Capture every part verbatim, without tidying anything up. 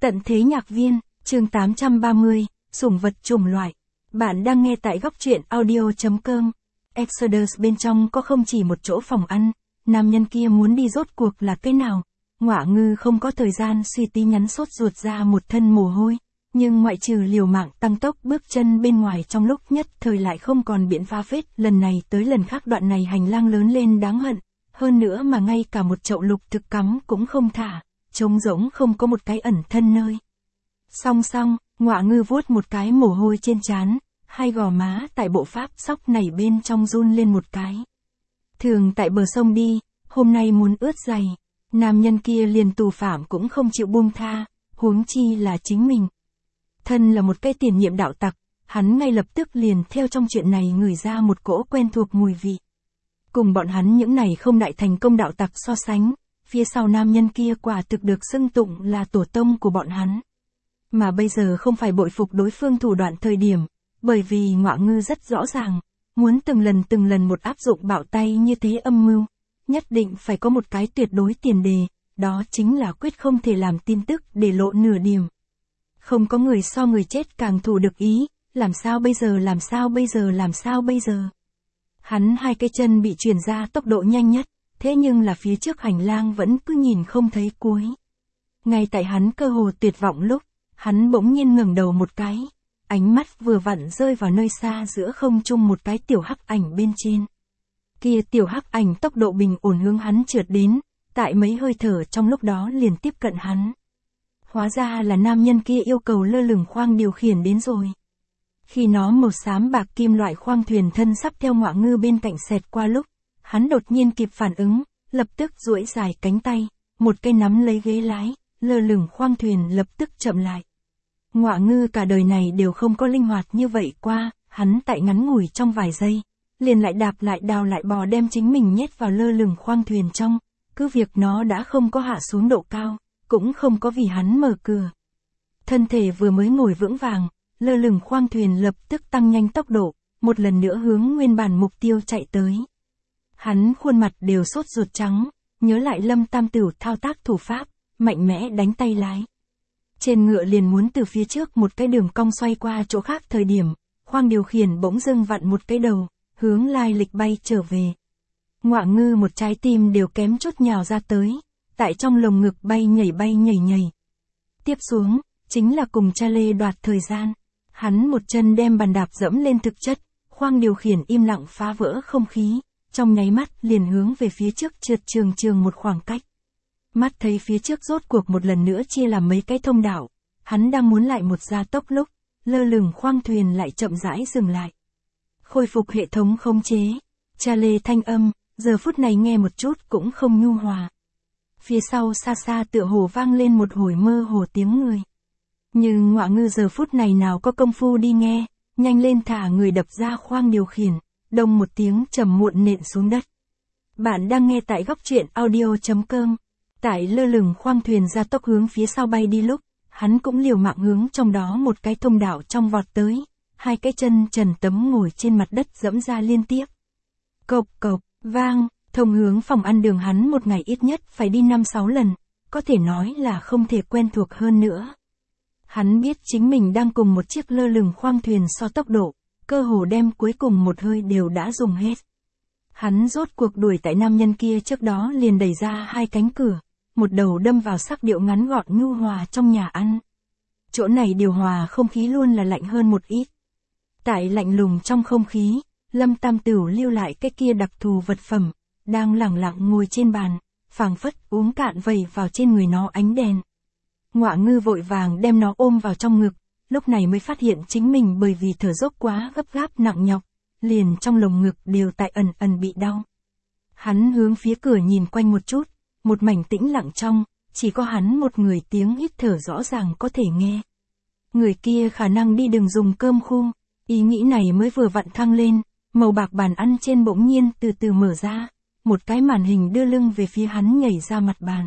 Tận thế nhạc viên, chương tám trăm ba mươi, sủng vật chủng loại. Bạn đang nghe tại góc truyện audio.com. Exodus bên trong có không chỉ một chỗ phòng ăn, nam nhân kia muốn đi rốt cuộc là cái nào. Ngọa Ngư không có thời gian suy tí nhắn sốt ruột ra một thân mồ hôi, nhưng ngoại trừ liều mạng tăng tốc bước chân bên ngoài trong lúc nhất thời lại không còn biện pháp vết, lần này tới lần khác đoạn này hành lang lớn lên đáng hận, hơn nữa mà ngay cả một chậu lục thực cắm cũng không thả, trống rỗng không có một cái ẩn thân nơi. Song song, Ngọa Ngư vuốt một cái mồ hôi trên trán, hai gò má tại bộ pháp sóc nảy bên trong run lên một cái. Thường tại bờ sông đi, hôm nay muốn ướt giày, nam nhân kia liền tù phạm cũng không chịu buông tha, huống chi là chính mình. Thân là một cái tiền nhiệm đạo tặc, hắn ngay lập tức liền theo trong chuyện này ngửi ra một cỗ quen thuộc mùi vị. Cùng bọn hắn những này không đại thành công đạo tặc so sánh, phía sau nam nhân kia quả thực được xưng tụng là tổ tông của bọn hắn. Mà bây giờ không phải bội phục đối phương thủ đoạn thời điểm, bởi vì Ngọa Ngư rất rõ ràng, muốn từng lần từng lần một áp dụng bạo tay như thế âm mưu, nhất định phải có một cái tuyệt đối tiền đề, đó chính là quyết không thể làm tin tức để lộ nửa điểm. Không có người so người chết càng thủ được ý, làm sao bây giờ làm sao bây giờ làm sao bây giờ. Hắn hai cái chân bị truyền ra tốc độ nhanh nhất, thế nhưng là phía trước hành lang vẫn cứ nhìn không thấy cuối. Ngay tại hắn cơ hồ tuyệt vọng lúc, hắn bỗng nhiên ngẩng đầu một cái, ánh mắt vừa vặn rơi vào nơi xa giữa không trung một cái tiểu hắc ảnh bên trên. Kia tiểu hắc ảnh tốc độ bình ổn hướng hắn trượt đến, tại mấy hơi thở trong lúc đó liền tiếp cận hắn. Hóa ra là nam nhân kia yêu cầu lơ lửng khoang điều khiển đến rồi. Khi nó màu xám bạc kim loại khoang thuyền thân sắp theo Ngọa Ngư bên cạnh xẹt qua lúc, hắn đột nhiên kịp phản ứng, lập tức duỗi dài cánh tay, một cây nắm lấy ghế lái, lơ lửng khoang thuyền lập tức chậm lại. Ngọa Ngư cả đời này đều không có linh hoạt như vậy qua, hắn tại ngắn ngủi trong vài giây, liền lại đạp lại đào lại bò đem chính mình nhét vào lơ lửng khoang thuyền trong, cứ việc nó đã không có hạ xuống độ cao, cũng không có vì hắn mở cửa. Thân thể vừa mới ngồi vững vàng, lơ lửng khoang thuyền lập tức tăng nhanh tốc độ, một lần nữa hướng nguyên bản mục tiêu chạy tới. Hắn khuôn mặt đều sốt ruột trắng, nhớ lại Lâm Tam Tửu thao tác thủ pháp, mạnh mẽ đánh tay lái. Trên ngựa liền muốn từ phía trước một cái đường cong xoay qua chỗ khác thời điểm, khoang điều khiển bỗng dưng vặn một cái đầu, hướng lai lịch bay trở về. Ngọa Ngư một trái tim đều kém chút nhào ra tới, tại trong lồng ngực bay nhảy bay nhảy nhảy. Tiếp xuống, chính là cùng cha lê đoạt thời gian. Hắn một chân đem bàn đạp dẫm lên thực chất, khoang điều khiển im lặng phá vỡ không khí, trong nháy mắt liền hướng về phía trước trượt trường trường một khoảng cách. Mắt thấy phía trước rốt cuộc một lần nữa chia làm mấy cái thông đạo, hắn đang muốn lại một gia tốc lúc, lơ lửng khoang thuyền lại chậm rãi dừng lại. Khôi phục hệ thống khống chế, cha lê thanh âm, giờ phút này nghe một chút cũng không nhu hòa. Phía sau xa xa tựa hồ vang lên một hồi mơ hồ tiếng người. Nhưng Ngọa Ngư giờ phút này nào có công phu đi nghe, nhanh lên thả người đập ra khoang điều khiển, đông một tiếng trầm muộn nện xuống đất. Bạn đang nghe tại góc truyện audio.com. Tại lơ lửng khoang thuyền ra tốc hướng phía sau bay đi lúc, hắn cũng liều mạng hướng trong đó một cái thông đạo trong vọt tới, hai cái chân trần tấm ngồi trên mặt đất dẫm ra liên tiếp. Cộc cộc, vang, thông hướng phòng ăn đường hắn một ngày ít nhất phải đi năm sáu lần, có thể nói là không thể quen thuộc hơn nữa. Hắn biết chính mình đang cùng một chiếc lơ lửng khoang thuyền so tốc độ, cơ hồ đem cuối cùng một hơi đều đã dùng hết. Hắn rốt cuộc đuổi tại nam nhân kia trước đó liền đẩy ra hai cánh cửa, một đầu đâm vào sắc điệu ngắn gọn nhu hòa trong nhà ăn. Chỗ này điều hòa không khí luôn là lạnh hơn một ít. Tại lạnh lùng trong không khí, Lâm Tam Tửu lưu lại cái kia đặc thù vật phẩm, đang lẳng lặng ngồi trên bàn, phảng phất uống cạn vẩy vào trên người nó ánh đèn. Ngọa Ngư vội vàng đem nó ôm vào trong ngực, lúc này mới phát hiện chính mình bởi vì thở dốc quá gấp gáp nặng nhọc, liền trong lồng ngực đều tại ẩn ẩn bị đau. Hắn hướng phía cửa nhìn quanh một chút, một mảnh tĩnh lặng trong, chỉ có hắn một người tiếng hít thở rõ ràng có thể nghe. Người kia khả năng đi đường dùng cơm khu, ý nghĩ này mới vừa vặn thăng lên, màu bạc bàn ăn trên bỗng nhiên từ từ mở ra, một cái màn hình đưa lưng về phía hắn nhảy ra mặt bàn.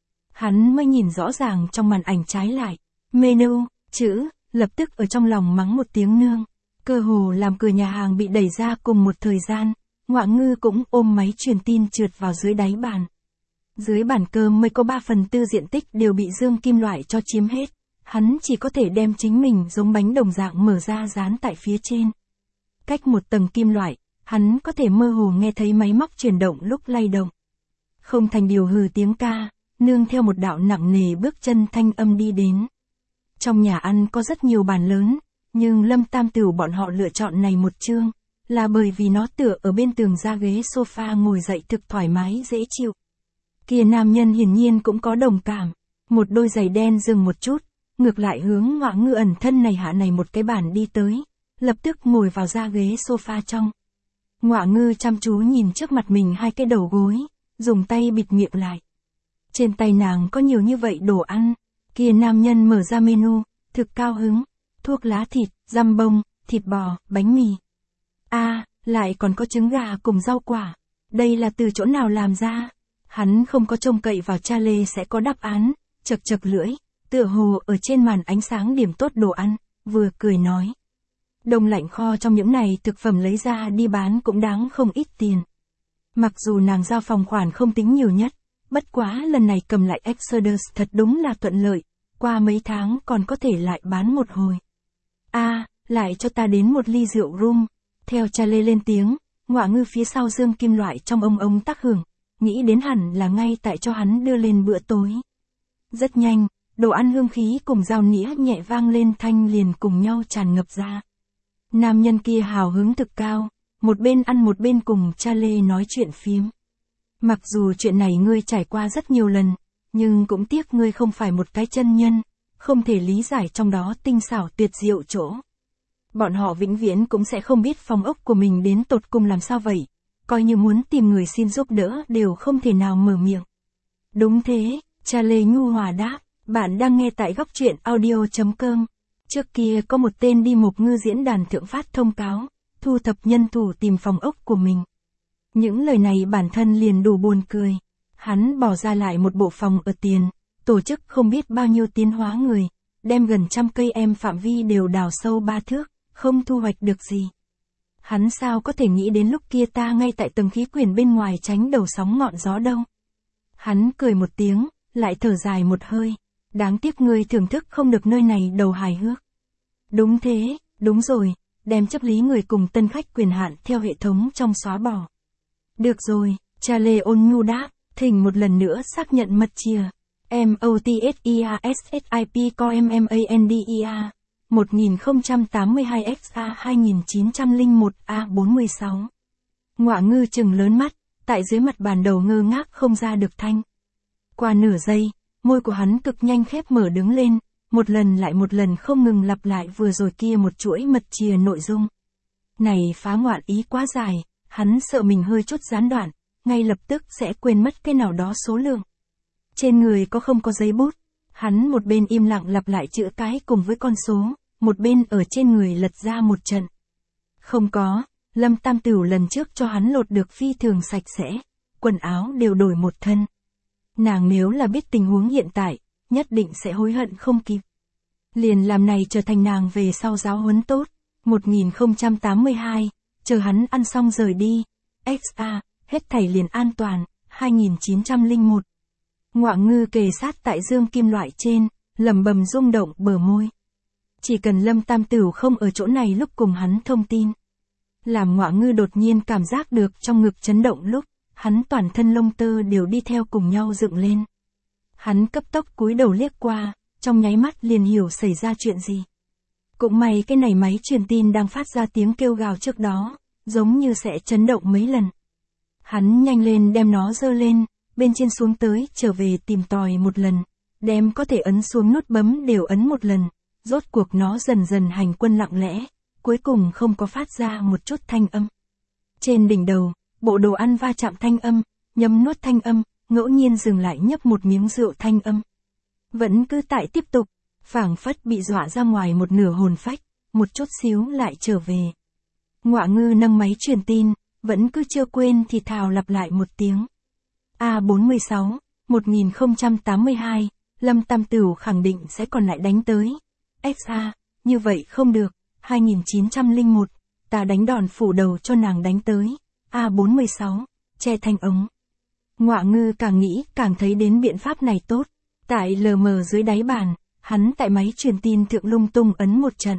Hắn mới nhìn rõ ràng trong màn ảnh trái lại, menu, chữ, lập tức ở trong lòng mắng một tiếng nương. Cơ hồ làm cửa nhà hàng bị đẩy ra cùng một thời gian, Ngọa Ngư cũng ôm máy truyền tin trượt vào dưới đáy bàn. Dưới bàn cơm mới có ba phần tư diện tích đều bị dương kim loại cho chiếm hết, hắn chỉ có thể đem chính mình giống bánh đồng dạng mở ra dán tại phía trên. Cách một tầng kim loại, hắn có thể mơ hồ nghe thấy máy móc chuyển động lúc lay động. Không thành điều hừ tiếng ca, nương theo một đạo nặng nề bước chân thanh âm đi đến. Trong nhà ăn có rất nhiều bàn lớn, nhưng Lâm Tam Tửu bọn họ lựa chọn này một chương, là bởi vì nó tựa ở bên tường ra ghế sofa ngồi dậy thực thoải mái dễ chịu. Kia nam nhân hiển nhiên cũng có đồng cảm, một đôi giày đen dừng một chút, ngược lại hướng Ngọa Ngư ẩn thân này hạ này một cái bàn đi tới, lập tức ngồi vào ra ghế sofa trong. Ngọa Ngư chăm chú nhìn trước mặt mình hai cái đầu gối, dùng tay bịt miệng lại. Trên tay nàng có nhiều như vậy đồ ăn, kia nam nhân mở ra menu, thực cao hứng, thuốc lá thịt, dăm bông, thịt bò, bánh mì. A, à, lại còn có trứng gà cùng rau quả, đây là từ chỗ nào làm ra? Hắn không có trông cậy vào cha Lê sẽ có đáp án, chật chật lưỡi, tựa hồ ở trên màn ánh sáng điểm tốt đồ ăn, vừa cười nói. Đông lạnh kho trong những này thực phẩm lấy ra đi bán cũng đáng không ít tiền. Mặc dù nàng giao phòng khoản không tính nhiều nhất, bất quá lần này cầm lại Exodus thật đúng là thuận lợi, qua mấy tháng còn có thể lại bán một hồi. A, à, lại cho ta đến một ly rượu rum. Theo cha Lê lên tiếng, Ngọa Ngư phía sau dương kim loại trong ông ông tác hưởng, nghĩ đến hẳn là ngay tại cho hắn đưa lên bữa tối. Rất nhanh, đồ ăn hương khí cùng dao nĩa nhẹ vang lên thanh liền cùng nhau tràn ngập ra. Nam nhân kia hào hứng thực cao, một bên ăn một bên cùng cha Lê nói chuyện phiếm. Mặc dù chuyện này ngươi trải qua rất nhiều lần, nhưng cũng tiếc ngươi không phải một cái chân nhân, không thể lý giải trong đó tinh xảo tuyệt diệu chỗ. Bọn họ vĩnh viễn cũng sẽ không biết phòng ốc của mình đến tột cùng làm sao vậy, coi như muốn tìm người xin giúp đỡ đều không thể nào mở miệng. Đúng thế, cha Lê nhu hòa đáp, bạn đang nghe tại góc truyện audio chấm com. Trước kia có một tên đi mục ngư diễn đàn thượng phát thông cáo, thu thập nhân thủ tìm phòng ốc của mình. Những lời này bản thân liền đủ buồn cười. Hắn bỏ ra lại một bộ phòng ở tiền, tổ chức không biết bao nhiêu tiến hóa người, đem gần trăm cây em phạm vi đều đào sâu ba thước, không thu hoạch được gì. Hắn sao có thể nghĩ đến lúc kia ta ngay tại tầng khí quyển bên ngoài tránh đầu sóng ngọn gió đâu. Hắn cười một tiếng, lại thở dài một hơi. Đáng tiếc ngươi thưởng thức không được nơi này đầu hài hước. Đúng thế, đúng rồi, đem chấp lý người cùng tân khách quyền hạn theo hệ thống trong xóa bỏ. Được rồi, cha Lê ôn nhu đáp, thỉnh một lần nữa xác nhận mật chìa. M O T S I A S S I P C O M M A N D I A một nghìn không trăm tám mươi hai X A hai nghìn chín trăm lẻ một A bốn mươi sáu. Ngọa Ngư trừng lớn mắt, tại dưới mặt bàn đầu ngơ ngác không ra được thanh. Qua nửa giây, môi của hắn cực nhanh khép mở đứng lên, một lần lại một lần không ngừng lặp lại vừa rồi kia một chuỗi mật chìa nội dung. Này phá ngoạn ý quá dài, hắn sợ mình hơi chút gián đoạn, ngay lập tức sẽ quên mất cái nào đó số lượng. Trên người có không có giấy bút, hắn một bên im lặng lặp lại chữ cái cùng với con số, một bên ở trên người lật ra một trận. Không có, Lâm Tam Tửu lần trước cho hắn lột được phi thường sạch sẽ, quần áo đều đổi một thân. Nàng nếu là biết tình huống hiện tại, nhất định sẽ hối hận không kịp. Liền làm này trở thành nàng về sau giáo huấn tốt. một nghìn không trăm tám mươi hai, chờ hắn ăn xong rời đi. ích a, hết thảy liền an toàn. hai nghìn chín trăm lẻ một. Ngọa Ngư kề sát tại dương kim loại trên, lẩm bẩm rung động bờ môi. Chỉ cần Lâm Tam Tửu không ở chỗ này lúc cùng hắn thông tin. Làm Ngọa Ngư đột nhiên cảm giác được trong ngực chấn động lúc, hắn toàn thân lông tơ đều đi theo cùng nhau dựng lên. Hắn cấp tốc cúi đầu liếc qua, trong nháy mắt liền hiểu xảy ra chuyện gì. Cũng may cái này máy truyền tin đang phát ra tiếng kêu gào trước đó, giống như sẽ chấn động mấy lần. Hắn nhanh lên đem nó giơ lên, bên trên xuống tới trở về tìm tòi một lần, đem có thể ấn xuống nút bấm đều ấn một lần, rốt cuộc nó dần dần hành quân lặng lẽ, cuối cùng không có phát ra một chút thanh âm. Trên đỉnh đầu, bộ đồ ăn va chạm thanh âm, nhấm nuốt thanh âm, ngẫu nhiên dừng lại nhấp một miếng rượu thanh âm. Vẫn cứ tại tiếp tục, phảng phất bị dọa ra ngoài một nửa hồn phách, một chút xíu lại trở về. Ngọa Ngư nâng máy truyền tin, vẫn cứ chưa quên thì thào lặp lại một tiếng. A bốn mươi sáu, một nghìn không trăm tám mươi hai, Lâm Tam Tửu khẳng định sẽ còn lại đánh tới. ích a, như vậy không được, hai nghìn chín trăm lẻ một, ta đánh đòn phủ đầu cho nàng đánh tới. A bốn mươi sáu, che thanh ống. Ngọa Ngư càng nghĩ càng thấy đến biện pháp này tốt. Tại lờ mờ dưới đáy bàn, Hắn tại máy truyền tin thượng lung tung ấn một trận.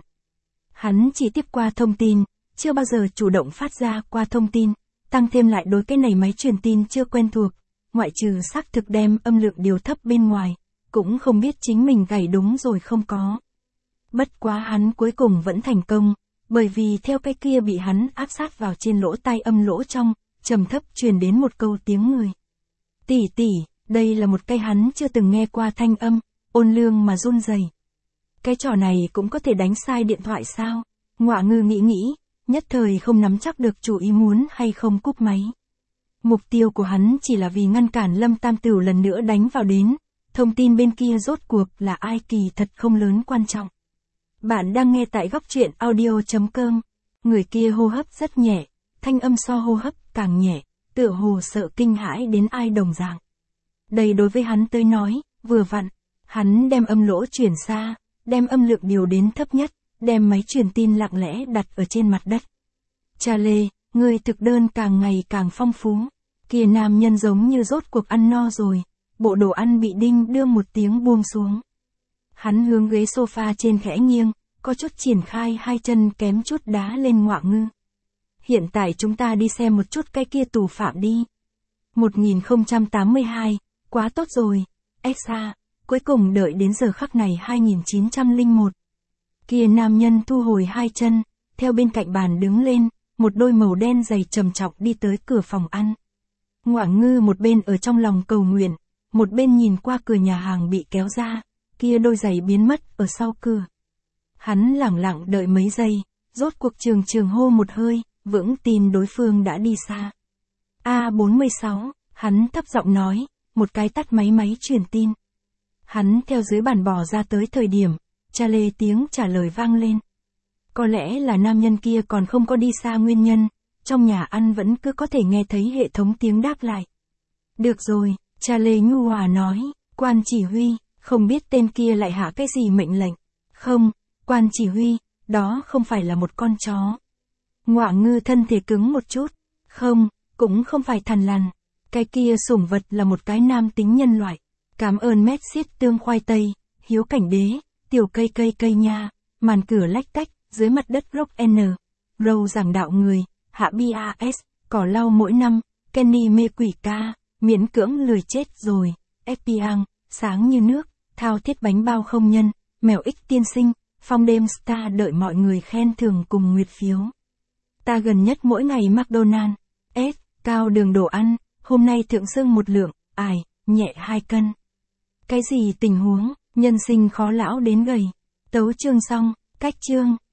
Hắn chỉ tiếp qua thông tin, chưa bao giờ chủ động phát ra qua thông tin, tăng thêm lại đối cái này máy truyền tin chưa quen thuộc, ngoại trừ xác thực đem âm lượng điều thấp bên ngoài, cũng không biết chính mình gảy đúng rồi không có. Bất quá hắn cuối cùng vẫn thành công, bởi vì theo cái kia bị hắn áp sát vào trên lỗ tai âm lỗ trong, trầm thấp truyền đến một câu tiếng người. Tỷ tỷ, đây là một cái hắn chưa từng nghe qua thanh âm, ôn lương mà run rẩy. Cái trò này cũng có thể đánh sai điện thoại sao? Ngọa Ngư nghĩ nghĩ, nhất thời không nắm chắc được chủ ý muốn hay không cúp máy. Mục tiêu của hắn chỉ là vì ngăn cản Lâm Tam Tửu lần nữa đánh vào đến, thông tin bên kia rốt cuộc là ai kỳ thật không lớn quan trọng. Bạn đang nghe tại góc truyện audio chấm com, người kia hô hấp rất nhẹ, thanh âm so hô hấp càng nhẹ, tựa hồ sợ kinh hãi đến ai đồng dạng. Đây đối với hắn tới nói, vừa vặn, hắn đem âm lỗ chuyển xa, đem âm lượng điều đến thấp nhất, đem máy truyền tin lặng lẽ đặt ở trên mặt đất. Cha Lê, người thực đơn càng ngày càng phong phú, kia nam nhân giống như rốt cuộc ăn no rồi, bộ đồ ăn bị đinh đưa một tiếng buông xuống. Hắn hướng ghế sofa trên khẽ nghiêng, có chút triển khai hai chân kém chút đá lên Ngọa Ngư. Hiện tại chúng ta đi xem một chút cái kia tù phạm đi. một nghìn không trăm tám mươi hai, quá tốt rồi, Exa, cuối cùng đợi đến giờ khắc này hai nghìn chín trăm lẻ một. Kia nam nhân thu hồi hai chân, theo bên cạnh bàn đứng lên, một đôi màu đen dày trầm trọng đi tới cửa phòng ăn. Ngọa Ngư một bên ở trong lòng cầu nguyện, một bên nhìn qua cửa nhà hàng bị kéo ra, kia đôi giày biến mất ở sau cửa. Hắn lẳng lặng đợi mấy giây, rốt cuộc trường trường hô một hơi, vững tin đối phương đã đi xa. A bốn mươi sáu, hắn thấp giọng nói, một cái tắt máy máy truyền tin. Hắn theo dưới bàn bò ra tới thời điểm, cha Lê tiếng trả lời vang lên. Có lẽ là nam nhân kia còn không có đi xa nguyên nhân, trong nhà ăn vẫn cứ có thể nghe thấy hệ thống tiếng đáp lại. Được rồi, cha Lê nhu hòa nói, quan chỉ huy, không biết tên kia lại hạ cái gì mệnh lệnh. Không, quan chỉ huy, đó không phải là một con chó. Ngọa Ngư thân thể cứng một chút. Không, cũng không phải thằn lằn. Cái kia sủng vật là một cái nam tính nhân loại. Cảm ơn mét xiết tương khoai tây, hiếu cảnh đế, tiểu cây cây cây nha, màn cửa lách cách, dưới mặt đất rock N. Râu giảng đạo người, hạ bê a ét, cỏ lau mỗi năm, Kenny mê quỷ ca, miễn cưỡng lười chết rồi, ép pê ang, sáng như nước, thao thiết bánh bao không nhân, mèo ích tiên sinh, phong đêm star đợi mọi người khen thưởng cùng nguyệt phiếu. Ta gần nhất mỗi ngày McDonald's, S, cao đường đồ ăn, hôm nay thượng xương một lượng, ải, nhẹ hai cân. Cái gì tình huống, nhân sinh khó lão đến gầy. Tấu chương xong, cách chương.